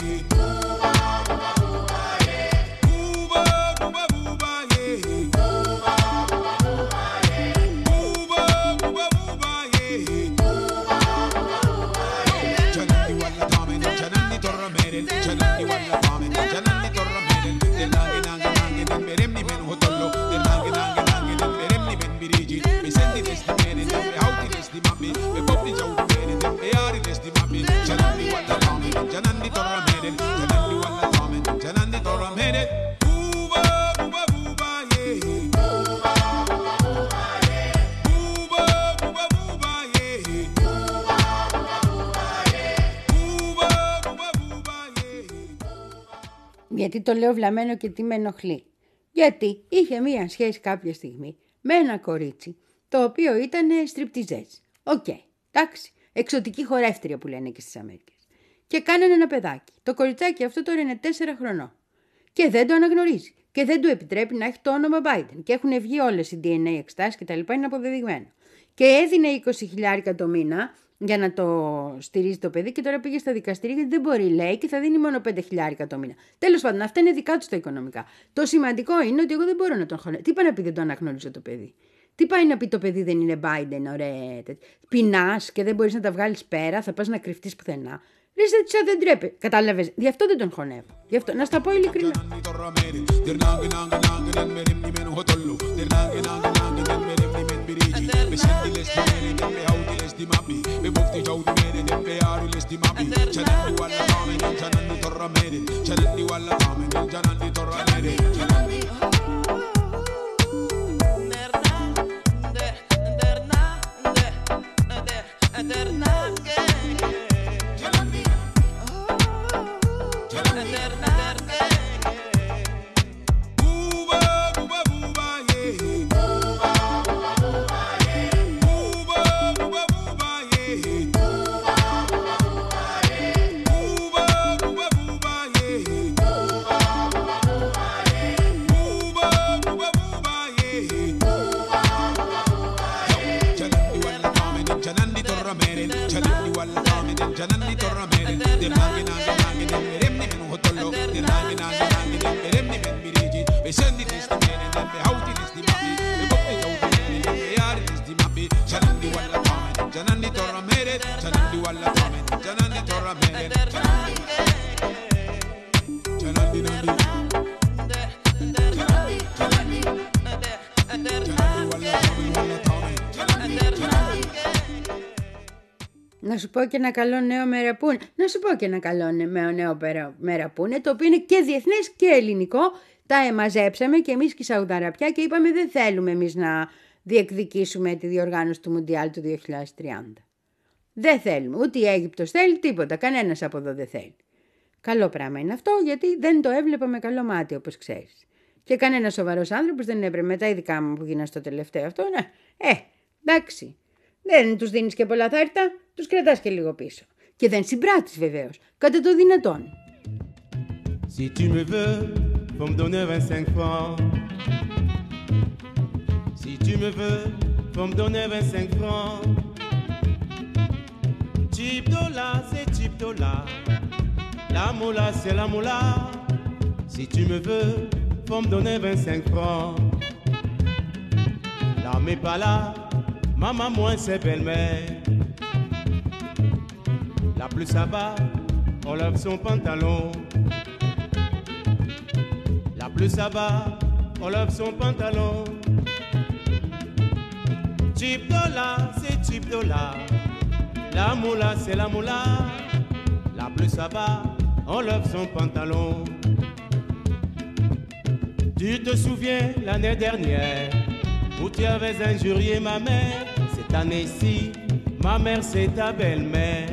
Γιατί το λέω βλαμμένο και τι με ενοχλεί. Γιατί είχε μία σχέση κάποια στιγμή με ένα κορίτσι, το οποίο ήταν στριπτιζές. Οκ, okay, εντάξει, εξωτική χορεύτρια που λένε και στις Αμέρικες. Και κάνανε ένα παιδάκι. Το κοριτσάκι αυτό τώρα είναι τέσσερα χρονών. Και δεν το αναγνωρίζει. Και δεν του επιτρέπει να έχει το όνομα Biden. Και έχουν βγει όλες οι ντι εν έι εξετάσεις και τα λοιπά, είναι αποδεδειγμένο. Και έδινε είκοσι χιλιάρικα το μήνα για να το στηρίζει το παιδί και τώρα πήγε στα δικαστήρια γιατί δεν μπορεί, λέει, και θα δίνει μόνο πέντε χιλιάρικα το μήνα. Τέλος πάντων, αυτά είναι δικά του τα οικονομικά. Το σημαντικό είναι ότι εγώ δεν μπορώ να τον χωνέψω. Τι πάει να πει δεν το αναγνωρίζω το παιδί? Τι πάει να πει το παιδί δεν είναι Biden, ωραία. Πεινάς και δεν μπορείς να τα βγάλεις πέρα, θα πας να κρυφτείς πουθενά. Ρε, δεν τρέπει. Κατάλαβες. Γι' αυτό δεν τον χωνεύω. Γι' αυτό. Να στα πω ειλικρινά. Να σου πω και ένα καλό νέο μεραπούνε. Να σου πω και ένα καλό νέο μεραπούνε, το οποίο είναι και διεθνές και ελληνικό. Τα εμαζέψαμε και εμείς και η Σαουδαραπιά και είπαμε δεν θέλουμε εμείς να διεκδικήσουμε τη διοργάνωση του Μουντιάλ του δύο χιλιάδες τριάντα. Δεν θέλουμε. Ούτε η Αίγυπτος θέλει τίποτα. Κανένας από εδώ δεν θέλει. Καλό πράγμα είναι αυτό, γιατί δεν το έβλεπα με καλό μάτι, όπως ξέρεις. Και κανένας σοβαρός άνθρωπος δεν έπρεπε μετά, ειδικά μου που γίνα στο τελευταίο αυτό. Ναι. Ε, εντάξει. Δεν τους δίνεις και πολλά θάρτα, τους κρατάς και λίγο πίσω. Και δεν συμπράττεις βεβαίως, κατά το δυνατόν. Si tu me veux, faut me donner vingt-cinq francs. Si tu me veux, faut me donner vingt-cinq francs. Cheap dollar, c'est cheap dollar. La moula, c'est la moula. Si tu me veux, faut me donner vingt-cinq francs. L'âme est pas là, maman moins c'est belle-mère. La plus ça va, on lève son pantalon. La plus ça va, on lève son pantalon. Cheap dollar, c'est cheap dollar. La moula, c'est la moula. La plus ça va, on lève son pantalon. Tu te souviens l'année dernière où tu avais injurié ma mère? Cette année-ci, ma mère c'est ta belle-mère.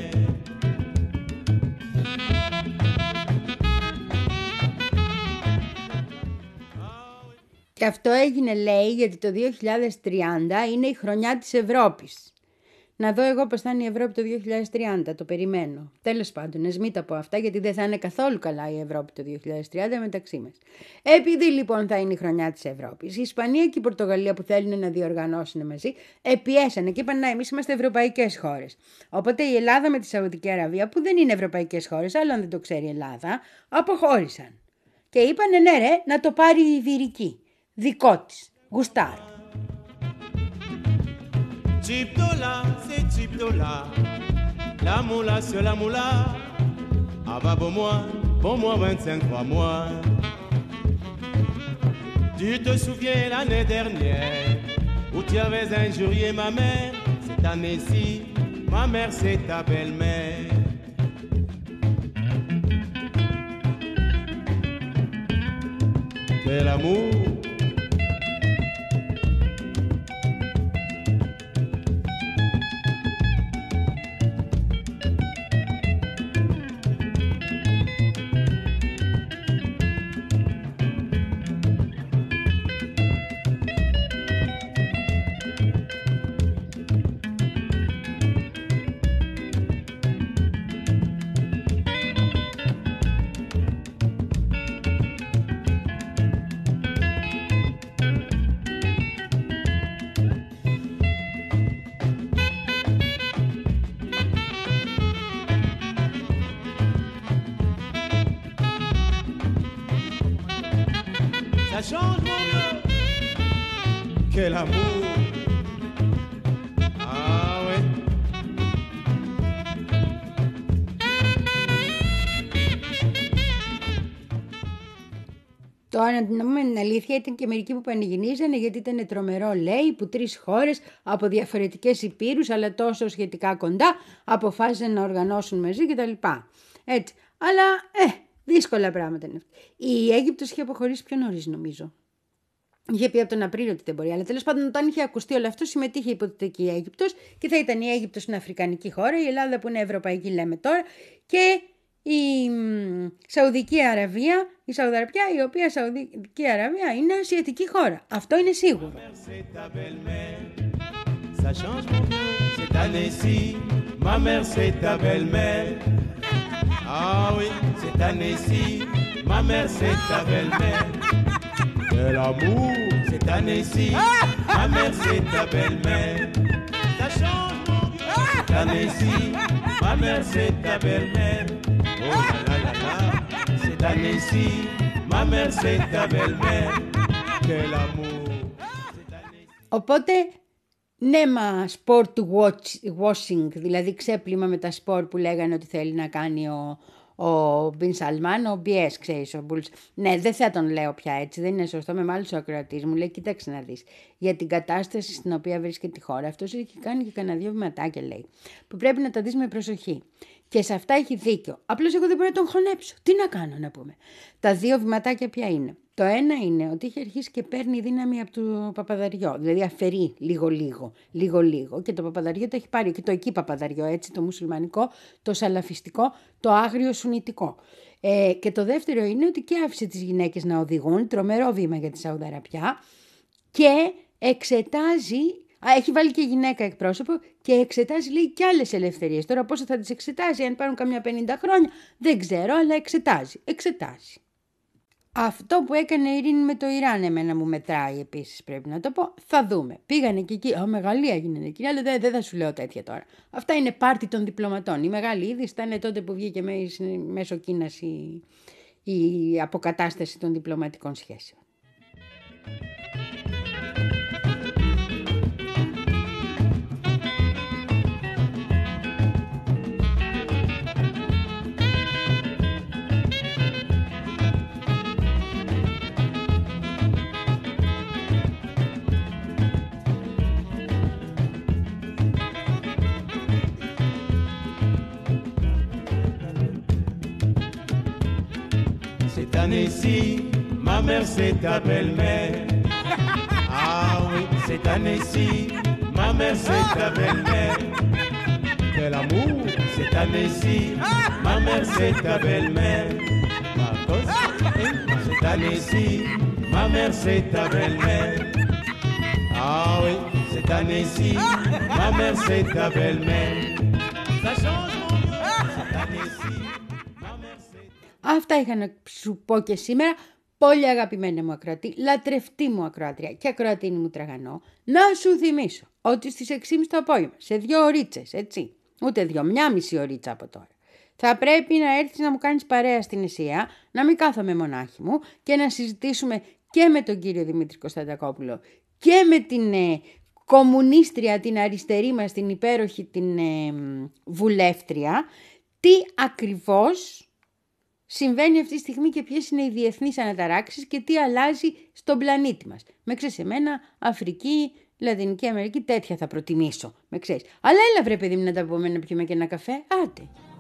Και αυτό έγινε, λέει, γιατί το δύο χιλιάδες τριάντα είναι η χρονιά της Ευρώπης. Να δω εγώ πώς θα είναι η Ευρώπη το δύο χιλιάδες τριάντα, το περιμένω. Τέλος πάντων, ας μην τα πω αυτά, γιατί δεν θα είναι καθόλου καλά η Ευρώπη το δύο χιλιάδες τριάντα μεταξύ μας. Επειδή λοιπόν θα είναι η χρονιά της Ευρώπης, η Ισπανία και η Πορτογαλία που θέλουν να διοργανώσουν μαζί, επιέσανε και είπαν να εμείς είμαστε ευρωπαϊκές χώρες. Οπότε η Ελλάδα με τη Σαουδική Αραβία, που δεν είναι ευρωπαϊκές χώρες, αλλά αν δεν το ξέρει η Ελλάδα, αποχώρησαν. Και είπανε ναι, ρε, να το πάρει η Ιβηρική. Δικό της. Γουστάρ. Cheap dollar, c'est cheap dollar. La moula, c'est la moula. Ah bah pour moi, pour moi vingt-cinq fois moins. Tu te souviens l'année dernière où tu avais injurié ma mère? Cette année-ci, ma mère c'est ta belle-mère. Quel amour! change mon Dieu. Quel amour. Ah ouais. Τώρα, να την πούμε την αλήθεια, ήταν και μερικοί που πανηγυρίζανε γιατί ήταν τρομερό, λέει, που τρεις χώρες από διαφορετικές υπήρους, αλλά τόσο σχετικά κοντά, αποφάσισαν να οργανώσουν μαζί κτλ. Έτσι. Αλλά, ε, δύσκολα πράγματα είναι αυτά. Η Αίγυπτος είχε αποχωρήσει πιο νωρίς, νομίζω. Είχε πει από τον Απρίλιο ότι δεν μπορεί, αλλά τέλος πάντων όταν είχε ακουστεί όλο αυτό συμμετείχε υποτίθεται και η Αίγυπτος και θα ήταν η Αίγυπτος στην Αφρικανική χώρα, η Ελλάδα που είναι ευρωπαϊκή λέμε τώρα και η Σαουδική Αραβία, η Σαουδαραπιά, η οποία Σαουδική Αραβία είναι ασιατική χώρα. Αυτό είναι σίγουρο. Ça change mon Dieu, cette année-ci, ma mère c'est ta belle-mère. Ah oui, cette année-ci, ma mère c'est ta belle-mère. Quel amour, cette année-ci, ma mère c'est ta belle-mère. Ça change mon Dieu, cette année-ci, ma mère c'est ta belle-mère. Oh la la la la, cette année-ci, ma mère c'est ta belle-mère. Quel amour. Οπότε, ναι, μα sport washing, δηλαδή ξέπλυμα με τα σπορ που λέγανε ότι θέλει να κάνει ο, ο Μπιν Σαλμάν, ο μπι ες, ξέρεις, ο Μπουλς. Ναι, δεν θα τον λέω πια έτσι, δεν είναι σωστό. Με μάλιστα ο ακροατής μου λέει, κοίταξε να δεις, για την κατάσταση στην οποία βρίσκεται η χώρα. Αυτός έχει κάνει και κανένα δύο βηματάκια, λέει, που πρέπει να τα δεις με προσοχή. Και σε αυτά έχει δίκιο. Απλώς εγώ δεν μπορώ να τον χωνέψω. Τι να κάνω, να πούμε. Τα δύο βηματάκια ποια είναι? Το ένα είναι ότι έχει αρχίσει και παίρνει δύναμη από το Παπαδαριό. Δηλαδή αφαιρεί λίγο-λίγο, λίγο-λίγο. Και το Παπαδαριό το έχει πάρει. Και το εκεί Παπαδαριό, έτσι, το μουσουλμανικό, το σαλαφιστικό, το άγριο σουνιτικό. Ε, και το δεύτερο είναι ότι και άφησε τις γυναίκες να οδηγούν. Τρομερό βήμα για τη Σαουδαραπιά. Και εξετάζει. Α, έχει βάλει και γυναίκα εκπρόσωπο και εξετάζει, λέει, και άλλες ελευθερίες. Τώρα πόσο θα τις εξετάζει, αν πάρουν καμιά πενήντα χρόνια, δεν ξέρω, αλλά εξετάζει. Εξετάζει. Αυτό που έκανε η Ειρήνη με το Ιράν εμένα μου μετράει επίσης, πρέπει να το πω. Θα δούμε. Πήγανε και εκεί. Α, μεγάλη έγινε εκεί, αλλά δεν, δεν θα σου λέω τέτοια τώρα. Αυτά είναι πάρτι των διπλωματών. Η μεγάλη είδηση ήταν τότε που βγήκε μέσω Κίνας η, η αποκατάσταση των διπλωματικών σχέσεων. Cette année-ci, ma mère c'est ta belle-mère. Ah oui, cette année-ci, ma mère c'est ta belle-mère. Quel amour, cette année-ci, ma mère c'est ta belle-mère. Marcos, cette année-ci, ma mère c'est ta belle-mère. Ah oui, cette année-ci, ma mère c'est ta belle-mère. Ça change mon Dieu, cette année-ci. Αυτά είχα να σου πω και σήμερα. Πολύ αγαπημένα μου ακροατή, λατρευτή μου ακροάτρια και ακροατίνη μου τραγανό, να σου θυμίσω ότι στις έξι και μισή το απόγευμα, σε δύο ωρίτσες, έτσι, ούτε δύο, μια μισή ωρίτσα από τώρα, θα πρέπει να έρθεις να μου κάνεις παρέα στην Εσία, να μην κάθομαι μονάχη μου και να συζητήσουμε και με τον κύριο Δημήτρη Κωνσταντακόπουλο και με την ε, κομμουνίστρια, την αριστερή μας, την υπέροχη, την ε, βουλεύτρια, τι ακριβώς συμβαίνει αυτή τη στιγμή και ποιες είναι οι διεθνείς αναταράξεις και τι αλλάζει στον πλανήτη μας. Με ξέρεις εμένα, Αφρική, Λατινική Αμερική, τέτοια θα προτιμήσω. Με ξέρεις. Αλλά έλα βρε παιδί μου να τα πούμε να πιούμε και ένα καφέ. Άντε.